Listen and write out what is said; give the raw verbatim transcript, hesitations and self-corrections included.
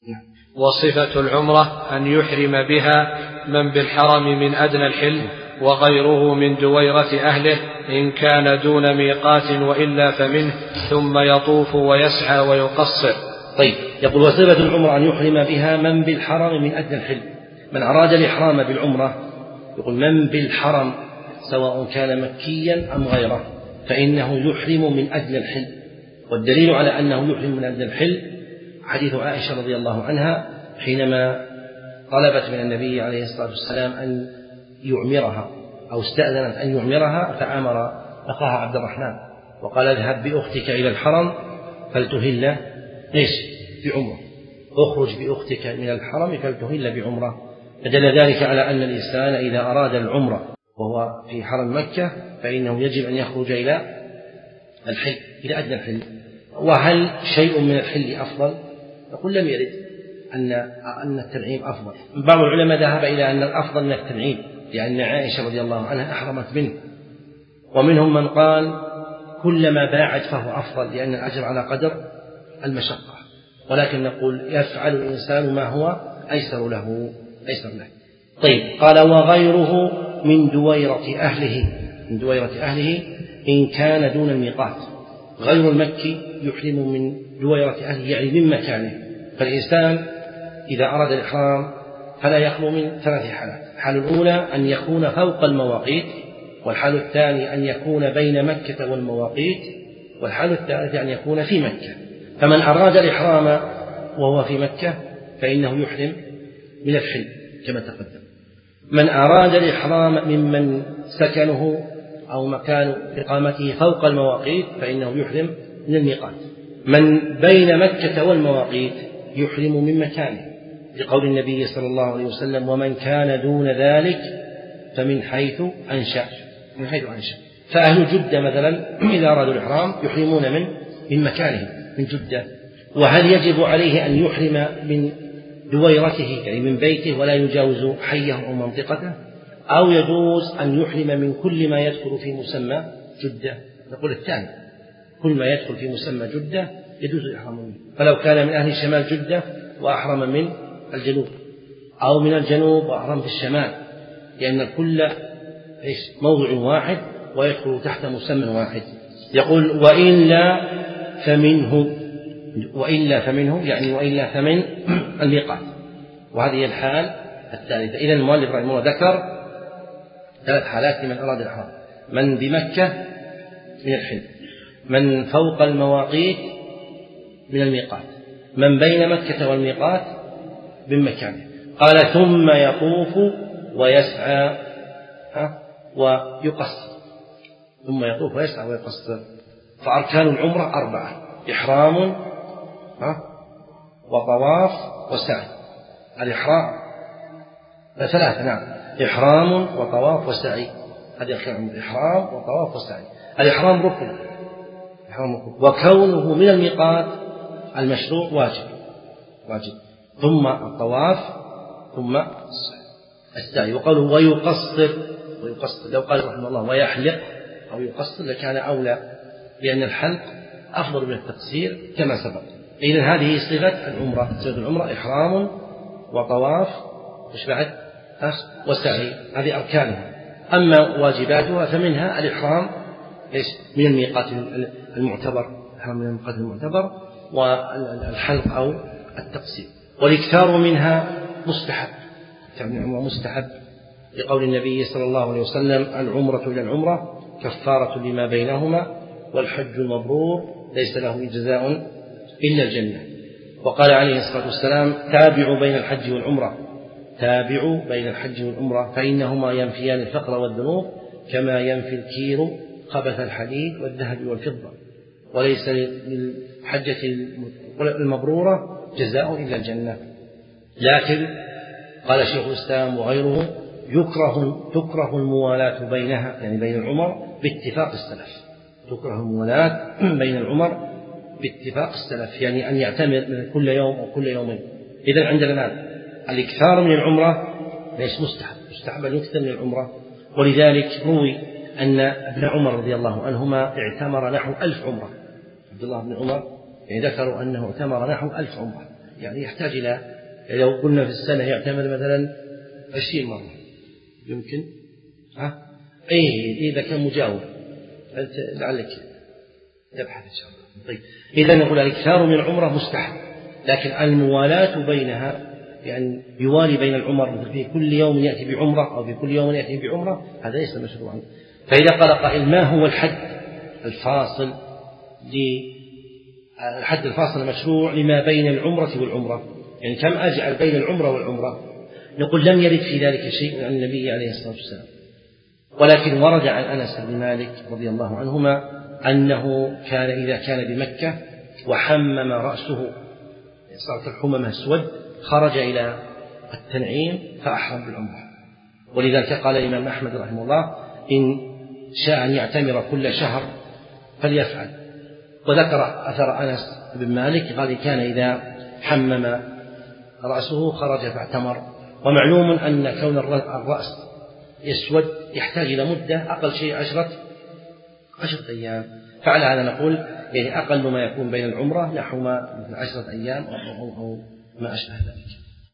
وصفة العمرة أن يحرم بها من بالحرم من أدنى الحل وغيره من دويرة أهله إن كان دون ميقات وإلا فمنه، ثم يطوف ويسعى ويقصر. طيب، يقول وصفة العمرة أن يحرم بها من بالحرم من أدنى الحل. من أراد الإحرام بالعمرة، يقول من بالحرم سواء كان مكيا أم غيره فإنه يحرم من أدنى الحل. والدليل على أنه يحرم من أدنى الحل حديث عائشة رضي الله عنها حينما طلبت من النبي عليه الصلاة والسلام أن يعمرها أو استأذنت أن يعمرها، فأمر أخاها عبد الرحمن وقال اذهب بأختك إلى الحرم فلتهل ليش بعمرة، اخرج بأختك من الحرم فلتهل بعمرة. فدل ذلك على أن الإنسان إذا أراد العمرة وهو في حرم مكة فإنه يجب أن يخرج إلى الحل، إلى أدنى الحل. وهل شيء من الحل أفضل؟ نقول لم يرد أن أن التنعيم أفضل. بعض العلماء ذهب إلى أن الأفضل من التنعيم لأن عائشة رضي الله عنها أحرمت منه، ومنهم من قال كلما باعد فهو أفضل لأن الأجر على قدر المشقة، ولكن نقول يفعل الإنسان ما هو أيسر له أيسر له. طيب، قال وغيره من دويرة أهله من دويرة أهله إن كان دون الميقات. غير المكي يحرم من دويرة أهله يعني من مكانه. فالإنسان إذا أراد الإحرام فلا يخلو من ثلاث حالات: الحالة الأولى أن يكون فوق المواقيت، والحالة الثانية أن يكون بين مكة والمواقيت، والحالة الثالثة أن يكون في مكة. فمن أراد الإحرام وهو في مكة فإنه يحرم من الحل كما تقدم. من أراد الإحرام ممن سكنه أو مكان إقامته فوق المواقيت فإنه يحرم من الميقات. من بين مكة والمواقيت يحرم من مكانه لقول النبي صلى الله عليه وسلم ومن كان دون ذلك فمن حيث أنشأ من حيث أنشأ. فأهل جدة مثلا إذا أرادوا الإحرام يحرمون من من مكانه من جدة. وهل يجب عليه أن يحرم من دويرته يعني من بيته ولا يجاوز حيه أو منطقته، أو يجوز أن يحرم من كل ما يدخل في مسمى جدة؟ نقول الثاني، كل ما يدخل في مسمى جدة يجوز الإحرام منه. فلو كان من أهل شمال جدة وأحرم من الجنوب، أو من الجنوب وأحرم في الشمال، لأن الكل موضع واحد ويدخل تحت مسمى واحد. يقول وإلا فمنه وإلا فمنه يعني وإلا فمن الميقات. وهذه الحال الثالثة. إذن المؤلف رحمه الله ذكر ثلاث حالات لمن أراد الإحرام: من بمكة من الحل، من فوق المواقيت من الميقات، من بين مكة والميقات من مكانه. قال ثم يطوف ويسعى ويقصر. ثم يطوف ويسعى ويقصر. فأركان العمرة أربعة: إحرام وطواف وسعي. الإحرام ثلاثة نعم إحرام وطواف وسعي. هذه أركان العمرة: إحرام وطواف وسعي. الإحرام ركن، وكونه من الميقات المشروع واجب واجب ثم الطواف ثم السعي. وقوله ويقصر ويقصر لو قال رحمه الله ويحلق أو يقصر لكان أولى، لأن الحلق أفضل من التقصير كما سبق. إذن هذه صفة العمرة. صفة العمرة إحرام وطواف وش بعد وسعي، هذه أركانها. أما واجباتها فمنها الإحرام ليش من الميقات المعتبر من الميقات المعتبر والحلق أو التقصير. والإكثار منها مستحب مستحب لقول النبي صلى الله عليه وسلم العمرة إلى العمرة كفارة لما بينهما والحج المبرور ليس له جزاء إلا الجنة. وقال عليه الصلاة والسلام تابعوا بين الحج والعمرة تابعوا بين الحج والعمرة فإنهما ينفيان الفقر والذنوب كما ينفي الكير خبث الحديد والذهب والفضة، وليس للحجة المبرورة جزاء إلا الجنة. لكن قال شيخ الإسلام وغيره يكره تكره الموالاة بينها يعني بين العمر باتفاق السلف. تكره الموالاة بين العمر باتفاق السلف يعني أن يعتمر كل يوم أو كل يومين. إذن عندنا الآن الإكثار من العمرة ليس مستحب مستحب أن يكثر من العمرة. ولذلك روي أن ابن عمر رضي الله عنهما اعتمر نحو ألف عمرة. عبد الله بن عمر يعني ذكروا أنه اعتمر نحو ألف عمرة، يعني يحتاج إلى، لو قلنا في السنة يعتمر مثلا عشرين مرة يمكن، ها إيه إذا كان مجاور أنت لعلك تبحث إن شاء الله. طيب إذا نقول الإكثار من العمرة مستحب، لكن الموالاة بينها يعني يوالي بين العمر في كل يوم يأتي بعمرة أو في كل يوم يأتي بعمرة، هذا ليس مشروعا. فإذا قال قائل ما هو الحد الفاصل الحد الفاصل المشروع لما بين العمرة والعمرة، يعني كم أجعل بين العمرة والعمرة؟ نقول لم يرد في ذلك شيء عن النبي عليه الصلاة والسلام، ولكن ورد عن أنس بن مالك رضي الله عنهما أنه كان إذا كان بمكة وحمم رأسه صارت الحمم اسود خرج إلى التنعيم فأحرم بالعمرة. ولذلك قال الإمام أحمد رحمه الله إن شاء أن يعتمر كل شهر فليفعل. وذكر أثر أنس بن مالك قال كان إذا حمم رأسه خرج فاعتمر. ومعلوم أن كون الرأس يسود يحتاج إلى مدة أقل شيء عشرة عشرة أيام، فعلى هذا نقول يعني أقل ما يكون بين العمرة نحو عشرة أيام أو ما أشبه ذلك.